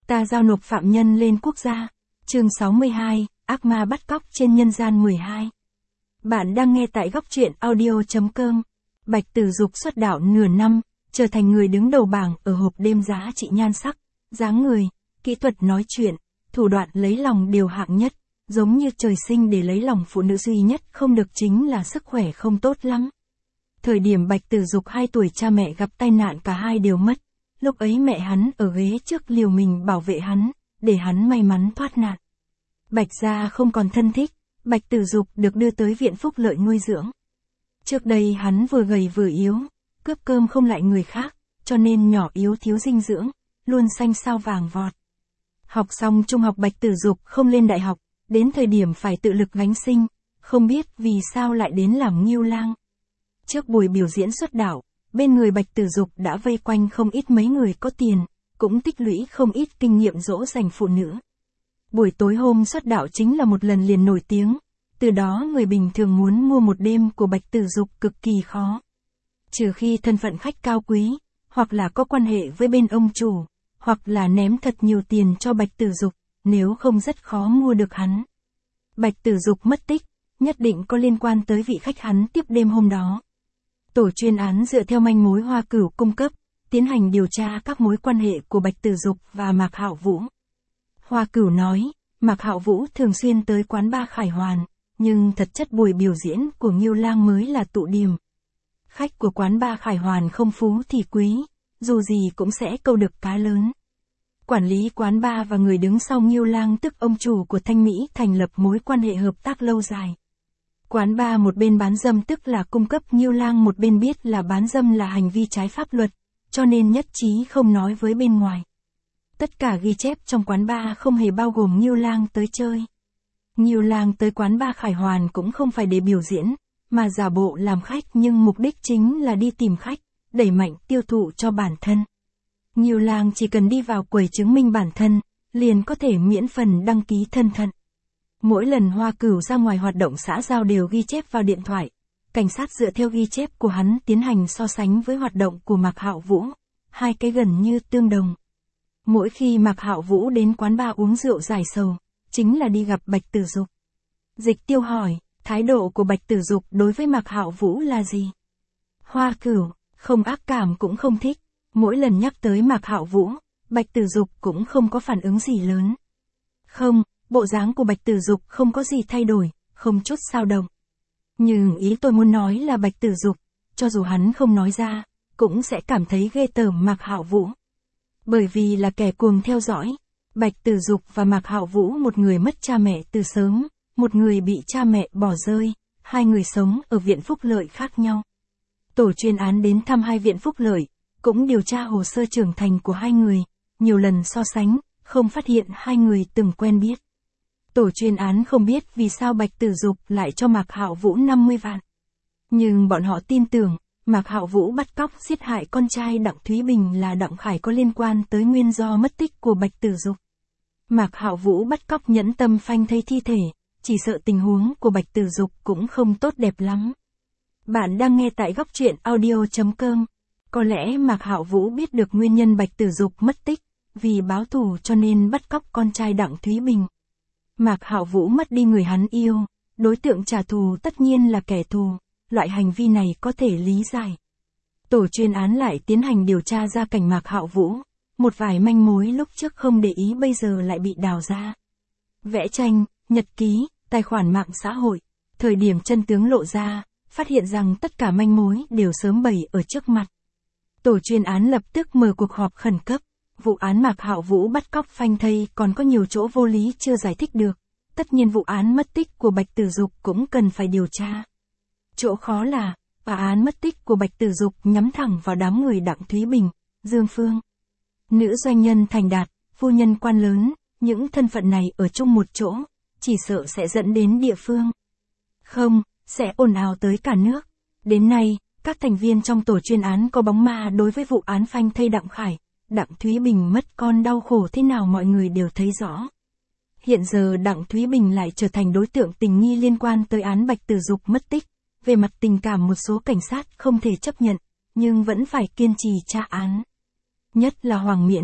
Ta giao nộp phạm nhân lên quốc gia. Chương 62, ác ma bắt cóc trên nhân gian 12. Bạn đang nghe tại góc truyện audio.com. Bạch Tử Dục xuất đạo nửa năm, trở thành người đứng đầu bảng ở hộp đêm giá trị nhan sắc, dáng người, kỹ thuật nói chuyện, thủ đoạn lấy lòng đều hạng nhất, giống như trời sinh để lấy lòng phụ nữ duy nhất không được chính là sức khỏe không tốt lắm. Thời điểm Bạch Tử Dục 2 tuổi cha mẹ gặp tai nạn cả hai đều mất, lúc ấy mẹ hắn ở ghế trước liều mình bảo vệ hắn, để hắn may mắn thoát nạn. Bạch gia không còn thân thích, Bạch Tử Dục được đưa tới viện phúc lợi nuôi dưỡng. Trước đây hắn vừa gầy vừa yếu, cướp cơm không lại người khác, cho nên nhỏ yếu thiếu dinh dưỡng, luôn xanh sao vàng vọt. Học xong trung học Bạch Tử Dục không lên đại học, đến thời điểm phải tự lực gánh sinh, không biết vì sao lại đến làm Ngưu Lang. Trước buổi biểu diễn xuất đạo, bên người Bạch Tử Dục đã vây quanh không ít mấy người có tiền, cũng tích lũy không ít kinh nghiệm dỗ dành phụ nữ. Buổi tối hôm xuất đạo chính là một lần liền nổi tiếng, từ đó người bình thường muốn mua một đêm của Bạch Tử Dục cực kỳ khó. Trừ khi thân phận khách cao quý, hoặc là có quan hệ với bên ông chủ, hoặc là ném thật nhiều tiền cho Bạch Tử Dục, nếu không rất khó mua được hắn. Bạch Tử Dục mất tích, nhất định có liên quan tới vị khách hắn tiếp đêm hôm đó. Tổ chuyên án dựa theo manh mối Hoa Cửu cung cấp, tiến hành điều tra các mối quan hệ của Bạch Tử Dục và Mạc Hạo Vũ. Hoa Cửu nói, Mạc Hạo Vũ thường xuyên tới quán bar Khải Hoàn, nhưng thật chất buổi biểu diễn của Ngưu Lang mới là tụ điểm. Khách của quán bar Khải Hoàn không phú thì quý, dù gì cũng sẽ câu được cá lớn. Quản lý quán bar và người đứng sau Ngưu Lang tức ông chủ của Thanh Mỹ thành lập mối quan hệ hợp tác lâu dài. Quán bar một bên bán dâm tức là cung cấp Ngưu Lang, một bên biết là bán dâm là hành vi trái pháp luật, cho nên nhất trí không nói với bên ngoài. Tất cả ghi chép trong quán bar không hề bao gồm Ngưu Lang tới chơi. Ngưu Lang tới quán bar Khải Hoàn cũng không phải để biểu diễn, mà giả bộ làm khách, nhưng mục đích chính là đi tìm khách, đẩy mạnh tiêu thụ cho bản thân. Ngưu Lang chỉ cần đi vào quầy chứng minh bản thân, liền có thể miễn phần đăng ký thân phận. Mỗi lần Hoa Cửu ra ngoài hoạt động xã giao đều ghi chép vào điện thoại. Cảnh sát dựa theo ghi chép của hắn tiến hành so sánh với hoạt động của Mạc Hạo Vũ, hai cái gần như tương đồng. Mỗi khi Mạc Hạo Vũ đến quán bar uống rượu giải sầu, chính là đi gặp Bạch Tử Dục. Dịch Tiêu hỏi, thái độ của Bạch Tử Dục đối với Mạc Hạo Vũ là gì? Hoa Cửu, không ác cảm cũng không thích. Mỗi lần nhắc tới Mạc Hạo Vũ, Bạch Tử Dục cũng không có phản ứng gì lớn. Không, bộ dáng của Bạch Tử Dục không có gì thay đổi, không chút xao động. Nhưng ý tôi muốn nói là Bạch Tử Dục, cho dù hắn không nói ra, cũng sẽ cảm thấy ghê tởm Mạc Hạo Vũ. Bởi vì là kẻ cuồng theo dõi, Bạch Tử Dục và Mạc Hạo Vũ, một người mất cha mẹ từ sớm, một người bị cha mẹ bỏ rơi, hai người sống ở viện phúc lợi khác nhau. Tổ chuyên án đến thăm hai viện phúc lợi, cũng điều tra hồ sơ trưởng thành của hai người, nhiều lần so sánh, không phát hiện hai người từng quen biết. Tổ chuyên án không biết vì sao Bạch Tử Dục lại cho Mạc Hạo Vũ 50 vạn. Nhưng bọn họ tin tưởng, Mạc Hạo Vũ bắt cóc giết hại con trai Đặng Thúy Bình là Đặng Khải có liên quan tới nguyên do mất tích của Bạch Tử Dục. Mạc Hạo Vũ bắt cóc nhẫn tâm phanh thây thi thể, chỉ sợ tình huống của Bạch Tử Dục cũng không tốt đẹp lắm. Bạn đang nghe tại góc truyện audio.com. Có lẽ Mạc Hạo Vũ biết được nguyên nhân Bạch Tử Dục mất tích, vì báo thù cho nên bắt cóc con trai Đặng Thúy Bình. Mạc Hạo Vũ mất đi người hắn yêu, đối tượng trả thù tất nhiên là kẻ thù, loại hành vi này có thể lý giải. Tổ chuyên án lại tiến hành điều tra ra cảnh Mạc Hạo Vũ, một vài manh mối lúc trước không để ý bây giờ lại bị đào ra. Vẽ tranh, nhật ký, tài khoản mạng xã hội, thời điểm chân tướng lộ ra, phát hiện rằng tất cả manh mối đều sớm bày ở trước mặt. Tổ chuyên án lập tức mở cuộc họp khẩn cấp. Vụ án Mạc Hạo Vũ bắt cóc phanh thây còn có nhiều chỗ vô lý chưa giải thích được. Tất nhiên vụ án mất tích của Bạch Tử Dục cũng cần phải điều tra. Chỗ khó là, án mất tích của Bạch Tử Dục nhắm thẳng vào đám người Đặng Thúy Bình, Dương Phương. Nữ doanh nhân thành đạt, phu nhân quan lớn, những thân phận này ở chung một chỗ, chỉ sợ sẽ dẫn đến địa phương. Không, sẽ ồn ào tới cả nước. Đến nay, các thành viên trong tổ chuyên án có bóng ma đối với vụ án phanh thây Đặng Khải, Đặng Thúy Bình mất con đau khổ thế nào mọi người đều thấy rõ. Hiện giờ Đặng Thúy Bình lại trở thành đối tượng tình nghi liên quan tới án Bạch Tử Dục mất tích. Về mặt tình cảm một số cảnh sát không thể chấp nhận, nhưng vẫn phải kiên trì tra án. Nhất là Hoàng Miễn,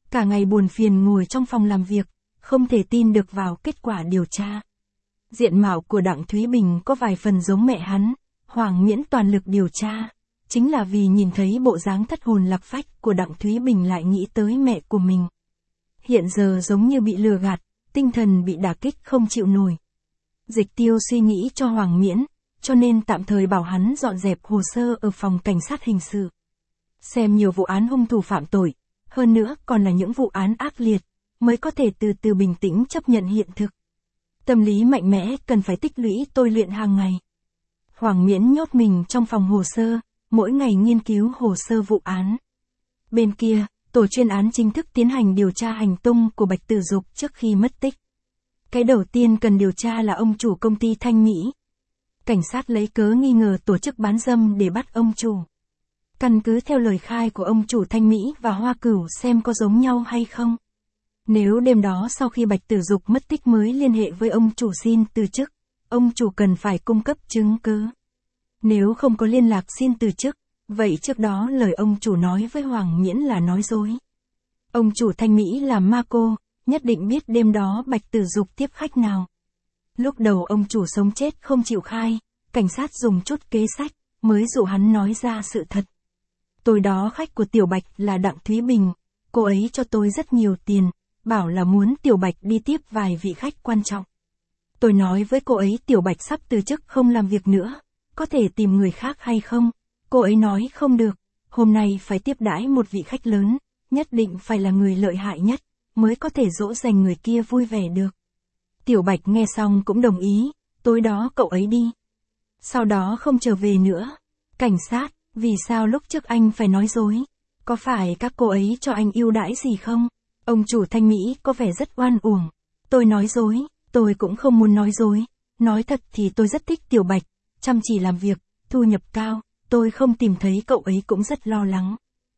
cả ngày buồn phiền ngồi trong phòng làm việc, không thể tin được vào kết quả điều tra. Diện mạo của Đặng Thúy Bình có vài phần giống mẹ hắn, Hoàng Miễn toàn lực điều tra, chính là vì nhìn thấy bộ dáng thất hồn lạc phách của Đặng Thúy Bình lại nghĩ tới mẹ của mình. Hiện giờ giống như bị lừa gạt, tinh thần bị đả kích không chịu nổi. Dịch Tiêu suy nghĩ cho Hoàng Miễn, cho nên tạm thời bảo hắn dọn dẹp hồ sơ ở phòng cảnh sát hình sự. Xem nhiều vụ án hung thủ phạm tội, hơn nữa còn là những vụ án ác liệt, mới có thể từ từ bình tĩnh chấp nhận hiện thực. Tâm lý mạnh mẽ cần phải tích lũy tôi luyện hàng ngày. Hoàng Miễn nhốt mình trong phòng hồ sơ, mỗi ngày nghiên cứu hồ sơ vụ án. Bên kia, tổ chuyên án chính thức tiến hành điều tra hành tung của Bạch Tử Dục trước khi mất tích. Cái đầu tiên cần điều tra là ông chủ công ty Thanh Mỹ. Cảnh sát lấy cớ nghi ngờ tổ chức bán dâm để bắt ông chủ. Căn cứ theo lời khai của ông chủ Thanh Mỹ và Hoa Cửu xem có giống nhau hay không. Nếu đêm đó sau khi Bạch Tử Dục mất tích mới liên hệ với ông chủ xin từ chức, ông chủ cần phải cung cấp chứng cứ. Nếu không có liên lạc xin từ chức, vậy trước đó lời ông chủ nói với Hoàng Miễn là nói dối. Ông chủ Thanh Mỹ là ma cô, nhất định biết đêm đó Bạch Tử Dục tiếp khách nào. Lúc đầu ông chủ sống chết không chịu khai, cảnh sát dùng chút kế sách, mới dụ hắn nói ra sự thật. Tối đó khách của Tiểu Bạch là Đặng Thúy Bình, cô ấy cho tôi rất nhiều tiền, bảo là muốn Tiểu Bạch đi tiếp vài vị khách quan trọng. Tôi nói với cô ấy Tiểu Bạch sắp từ chức không làm việc nữa, có thể tìm người khác hay không? Cô ấy nói không được, hôm nay phải tiếp đãi một vị khách lớn, nhất định phải là người lợi hại nhất, mới có thể dỗ dành người kia vui vẻ được. Tiểu Bạch nghe xong cũng đồng ý, tối đó cậu ấy đi. Sau đó không trở về nữa. Cảnh sát, vì sao lúc trước anh phải nói dối? Có phải các cô ấy cho anh ưu đãi gì không? Ông chủ Thanh Mỹ có vẻ rất oan uổng. Tôi nói dối, tôi cũng không muốn nói dối. Nói thật thì tôi rất thích Tiểu Bạch, chăm chỉ làm việc, thu nhập cao, tôi không tìm thấy cậu ấy cũng rất lo lắng.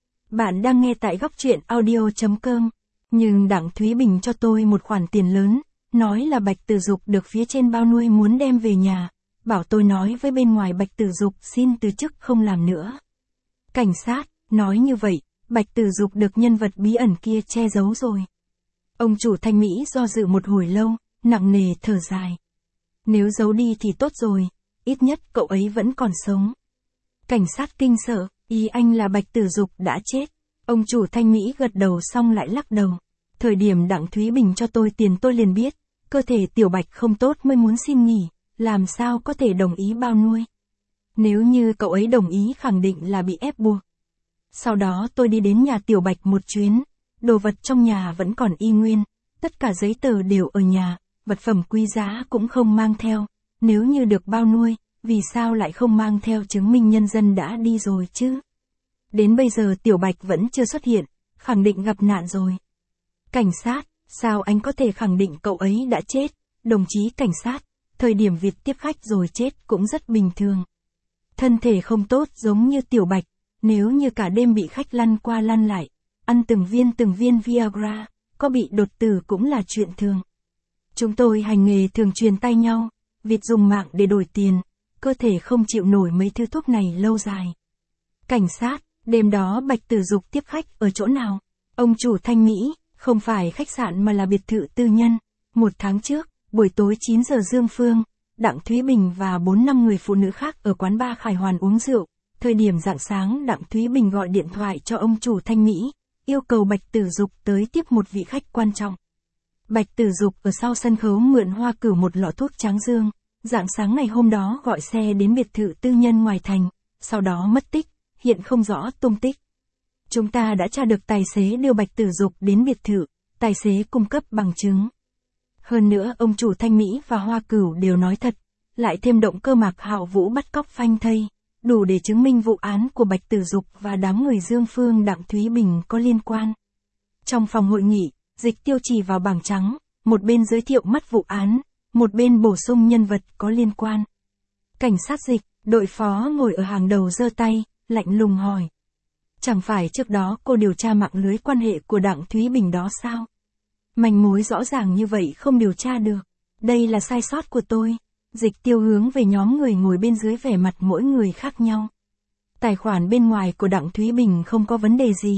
Bạn đang nghe tại góc truyện audio.com. Nhưng Đặng Thúy Bình cho tôi một khoản tiền lớn, nói là Bạch Tử Dục được phía trên bao nuôi muốn đem về nhà, bảo tôi nói với bên ngoài Bạch Tử Dục xin từ chức không làm nữa. Cảnh sát, nói như vậy, Bạch Tử Dục được nhân vật bí ẩn kia che giấu rồi. Ông chủ Thanh Mỹ do dự một hồi lâu, nặng nề thở dài. Nếu giấu đi thì tốt rồi, ít nhất cậu ấy vẫn còn sống. Cảnh sát kinh sợ, ý anh là Bạch Tử Dục đã chết. Ông chủ Thanh Mỹ gật đầu xong lại lắc đầu. Thời điểm Đặng Thúy Bình cho tôi tiền tôi liền biết, cơ thể Tiểu Bạch không tốt mới muốn xin nghỉ, làm sao có thể đồng ý bao nuôi. Nếu như cậu ấy đồng ý khẳng định là bị ép buộc. Sau đó tôi đi đến nhà Tiểu Bạch một chuyến, đồ vật trong nhà vẫn còn y nguyên, tất cả giấy tờ đều ở nhà, vật phẩm quý giá cũng không mang theo, nếu như được bao nuôi, vì sao lại không mang theo chứng minh nhân dân đã đi rồi chứ? Đến bây giờ Tiểu Bạch vẫn chưa xuất hiện, khẳng định gặp nạn rồi. Cảnh sát, sao anh có thể khẳng định cậu ấy đã chết? Đồng chí cảnh sát, thời điểm Việt tiếp khách rồi chết cũng rất bình thường. Thân thể không tốt giống như Tiểu Bạch, nếu như cả đêm bị khách lăn qua lăn lại, ăn từng viên Viagra, có bị đột tử cũng là chuyện thường. Chúng tôi hành nghề thường truyền tay nhau, Việt dùng mạng để đổi tiền, cơ thể không chịu nổi mấy thứ thuốc này lâu dài. Cảnh sát, đêm đó Bạch Tử Dục tiếp khách ở chỗ nào? Ông chủ Thanh Mỹ, không phải khách sạn mà là biệt thự tư nhân. 1 tháng trước, buổi tối 9 giờ Dương Phương, Đặng Thúy Bình và 4-5 người phụ nữ khác ở quán bar Khải Hoàn uống rượu. Thời điểm rạng sáng Đặng Thúy Bình gọi điện thoại cho ông chủ Thanh Mỹ, yêu cầu Bạch Tử Dục tới tiếp một vị khách quan trọng. Bạch Tử Dục ở sau sân khấu mượn Hoa Cửu một lọ thuốc tráng dương, rạng sáng ngày hôm đó gọi xe đến biệt thự tư nhân ngoài thành, sau đó mất tích, hiện không rõ tung tích. Chúng ta đã tra được tài xế đưa Bạch Tử Dục đến biệt thự, tài xế cung cấp bằng chứng. Hơn nữa ông chủ Thanh Mỹ và Hoa Cửu đều nói thật, lại thêm động cơ Mạc Hạo Vũ bắt cóc phanh thây, đủ để chứng minh vụ án của Bạch Tử Dục và đám người Dương Phương Đặng Thúy Bình có liên quan. Trong phòng hội nghị, Dịch Tiêu chỉ vào bảng trắng, một bên giới thiệu mắt vụ án, một bên bổ sung nhân vật có liên quan. Cảnh sát Dịch, đội phó ngồi ở hàng đầu giơ tay, lạnh lùng hỏi. Chẳng phải trước đó cô điều tra mạng lưới quan hệ của Đặng Thúy Bình đó sao? Manh mối rõ ràng như vậy không điều tra được. Đây là sai sót của tôi. Dịch Tiêu hướng về nhóm người ngồi bên dưới vẻ mặt mỗi người khác nhau. Tài khoản bên ngoài của Đặng Thúy Bình không có vấn đề gì.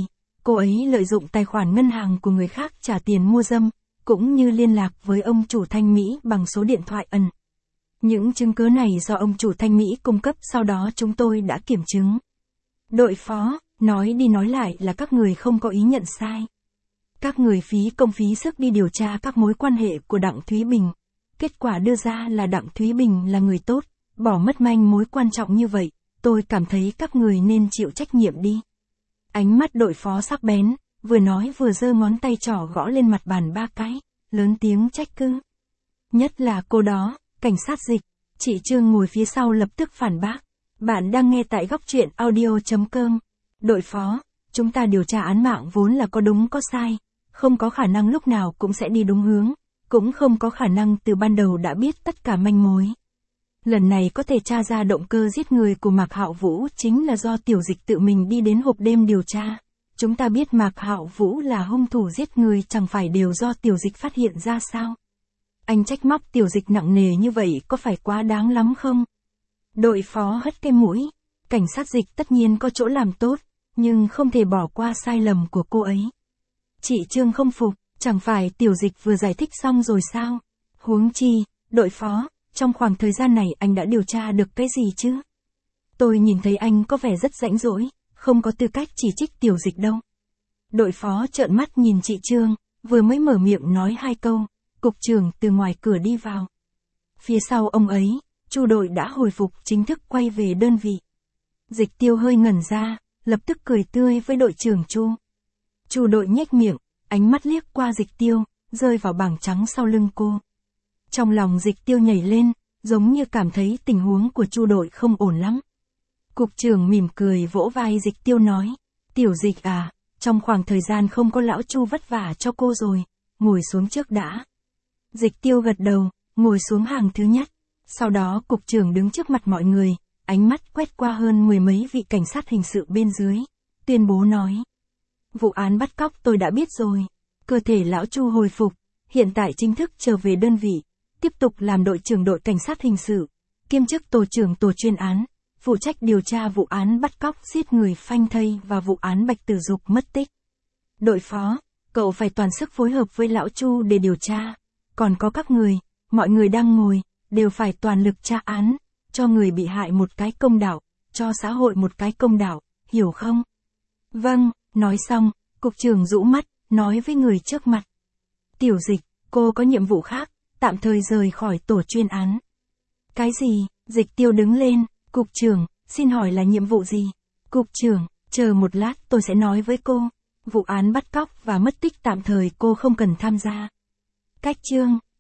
cô ấy lợi dụng tài khoản ngân hàng của người khác trả tiền mua dâm, cũng như liên lạc với ông chủ Thanh Mỹ bằng số điện thoại ẩn. Những chứng cứ này do ông chủ Thanh Mỹ cung cấp, sau đó chúng tôi đã kiểm chứng. Đội phó, nói đi nói lại là các người không có ý nhận sai. Các người phí công phí sức đi điều tra các mối quan hệ của Đặng Thúy Bình. Kết quả đưa ra là Đặng Thúy Bình là người tốt, bỏ mất manh mối quan trọng như vậy, tôi cảm thấy các người nên chịu trách nhiệm đi. Ánh mắt đội phó sắc bén, vừa nói vừa giơ ngón tay trỏ gõ lên mặt bàn 3 cái, lớn tiếng trách cứ. Nhất là cô đó, cảnh sát Dịch. Chị Trương ngồi phía sau lập tức phản bác. Bạn đang nghe tại góc truyện audio.com. Đội phó, chúng ta điều tra án mạng vốn là có đúng có sai, không có khả năng lúc nào cũng sẽ đi đúng hướng, cũng không có khả năng từ ban đầu đã biết tất cả manh mối. Lần này có thể tra ra động cơ giết người của Mạc Hạo Vũ chính là do Tiểu Dịch tự mình đi đến hộp đêm điều tra. Chúng ta biết Mạc Hạo Vũ là hung thủ giết người, chẳng phải đều do Tiểu Dịch phát hiện ra sao? Anh trách móc Tiểu Dịch nặng nề như vậy có phải quá đáng lắm không? Đội phó hất cái mũi. Cảnh sát Dịch tất nhiên có chỗ làm tốt, nhưng không thể bỏ qua sai lầm của cô ấy. Chị Trương không phục, chẳng phải Tiểu Dịch vừa giải thích xong rồi sao? Huống chi, đội phó, trong khoảng thời gian này anh đã điều tra được cái gì chứ? Tôi nhìn thấy anh có vẻ rất rãnh rỗi, không có tư cách chỉ trích Tiểu Dịch đâu. Đội phó trợn mắt nhìn chị Trương, vừa mới mở miệng nói 2 câu, cục trưởng từ ngoài cửa đi vào. Phía sau ông ấy, Chu đội đã hồi phục chính thức quay về đơn vị. Dịch Tiêu hơi ngẩn ra, lập tức cười tươi với đội trưởng Chu. Chu đội nhếch miệng, ánh mắt liếc qua Dịch Tiêu, rơi vào bảng trắng sau lưng cô. Trong lòng Dịch Tiêu nhảy lên, giống như cảm thấy tình huống của Chu đội không ổn lắm. Cục trưởng mỉm cười vỗ vai Dịch Tiêu nói, Tiểu Dịch à, trong khoảng thời gian không có lão Chu vất vả cho cô rồi, ngồi xuống trước đã. Dịch Tiêu gật đầu, ngồi xuống hàng thứ nhất. Sau đó cục trưởng đứng trước mặt mọi người, ánh mắt quét qua hơn 10 mấy vị cảnh sát hình sự bên dưới, tuyên bố nói. Vụ án bắt cóc tôi đã biết rồi. Cơ thể lão Chu hồi phục, hiện tại chính thức trở về đơn vị, tiếp tục làm đội trưởng đội cảnh sát hình sự, kiêm chức tổ trưởng tổ chuyên án, phụ trách điều tra vụ án bắt cóc giết người phanh thây và vụ án Bạch Tử Dục mất tích. Đội phó, cậu phải toàn sức phối hợp với lão Chu để điều tra. Còn có các người, mọi người đang ngồi, đều phải toàn lực tra án, cho người bị hại một cái công đạo, cho xã hội một cái công đạo, hiểu không? Vâng, nói xong, cục trưởng rũ mắt, nói với người trước mặt. Tiểu Dịch, cô có nhiệm vụ khác, tạm thời rời khỏi tổ chuyên án. Cái gì? Dịch Tiêu đứng lên, cục trưởng, xin hỏi là nhiệm vụ gì? Cục trưởng, chờ một lát tôi sẽ nói với cô. Vụ án bắt cóc và mất tích tạm thời cô không cần tham gia. Cách chương